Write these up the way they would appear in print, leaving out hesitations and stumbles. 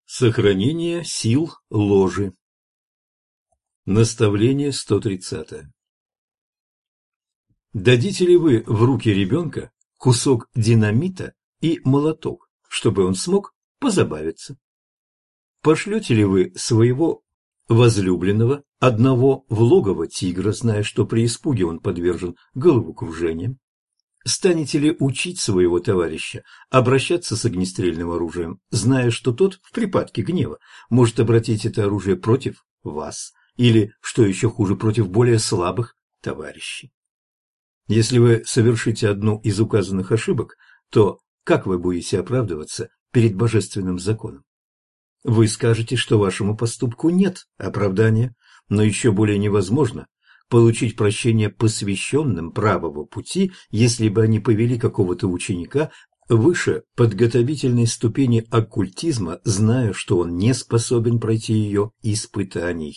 Сохранение сил ложи. Наставление 130. Дадите ли вы в руки ребенка кусок динамита и молоток, чтобы он смог позабавиться? Пошлете ли вы своего возлюбленного одного в логово тигра, зная, что при испуге он подвержен головокружениям? Станете ли учить своего товарища обращаться с огнестрельным оружием, зная, что тот в припадке гнева может обратить это оружие против вас или, что еще хуже, против более слабых товарищей? Если вы совершите одну из указанных ошибок, то как вы будете оправдываться перед божественным законом? Вы скажете, что вашему поступку нет оправдания, но еще более невозможно получить прощение посвященным правого пути, если бы они повели какого-то ученика выше подготовительной ступени оккультизма, зная, что он не способен пройти ее испытаний.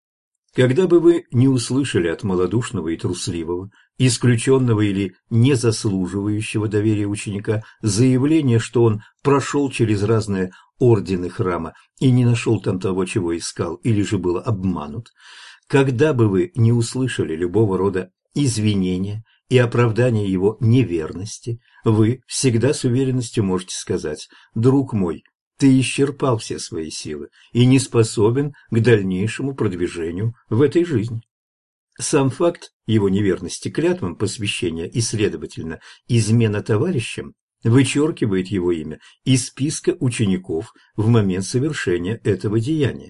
Когда бы вы не услышали от малодушного и трусливого, исключенного или не заслуживающего доверия ученика заявление, что он прошел через разные ордены храма и не нашел там того, чего искал, или же был обманут, когда бы вы не услышали любого рода извинения и оправдания его неверности, вы всегда с уверенностью можете сказать: «Друг мой, ты исчерпал все свои силы и не способен к дальнейшему продвижению в этой жизни». Сам факт его неверности клятвам посвящения и, следовательно, измена товарищам вычеркивает его имя из списка учеников в момент совершения этого деяния.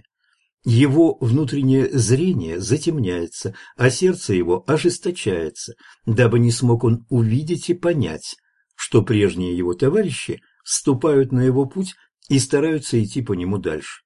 Его внутреннее зрение затемняется, а сердце его ожесточается, дабы не смог он увидеть и понять, что прежние его товарищи вступают на его путь и стараются идти по нему дальше.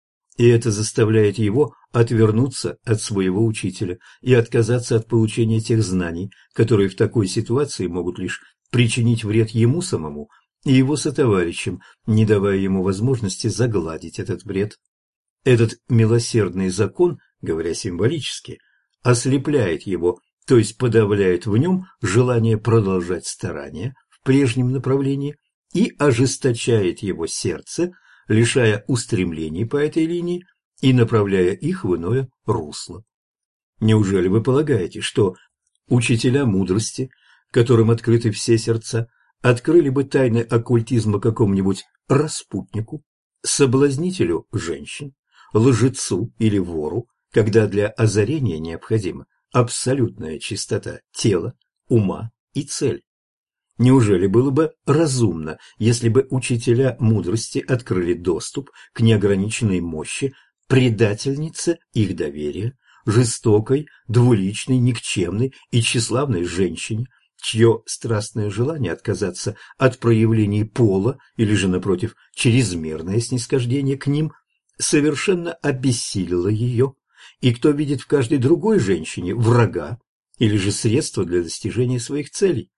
И это заставляет его отвернуться от своего учителя и отказаться от получения тех знаний, которые в такой ситуации могут лишь причинить вред ему самому и его сотоварищам, не давая ему возможности загладить этот вред. Этот милосердный закон, говоря символически, ослепляет его, то есть подавляет в нем желание продолжать старания в прежнем направлении и ожесточает его сердце, лишая устремлений по этой линии и направляя их в иное русло. Неужели вы полагаете, что учителя мудрости, которым открыты все сердца, открыли бы тайны оккультизма какому-нибудь распутнику, соблазнителю женщин, лжецу или вору, когда для озарения необходима абсолютная чистота тела, ума и цели? Неужели было бы разумно, если бы учителя мудрости открыли доступ к неограниченной мощи предательнице их доверия, жестокой, двуличной, никчемной и тщеславной женщине, чье страстное желание отказаться от проявлений пола или же, напротив, чрезмерное снисхождение к ним совершенно обессилило ее, и кто видит в каждой другой женщине врага или же средство для достижения своих целей?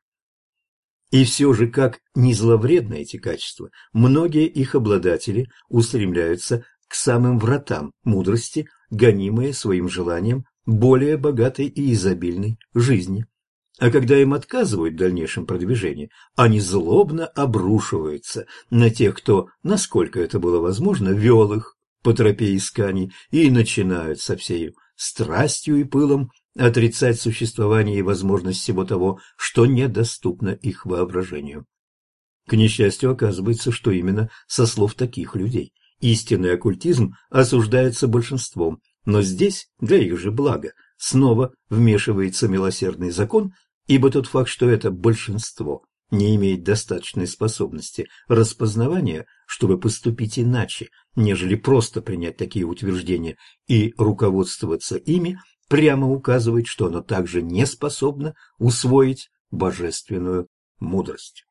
И все же, как ни зловредны эти качества, многие их обладатели устремляются к самым вратам мудрости, гонимые своим желанием более богатой и изобильной жизни. А когда им отказывают в дальнейшем продвижении, они злобно обрушиваются на тех, кто, насколько это было возможно, вел их по тропе исканий, и начинают со всей страстью и пылом отрицать существование и возможность всего того, что недоступно их воображению. К несчастью, оказывается, что именно со слов таких людей истинный оккультизм осуждается большинством, но здесь, для их же блага, снова вмешивается милосердный закон, ибо тот факт, что это большинство не имеет достаточной способности распознавания, чтобы поступить иначе, нежели просто принять такие утверждения и руководствоваться ими, прямо указывает, что оно также не способно усвоить божественную мудрость.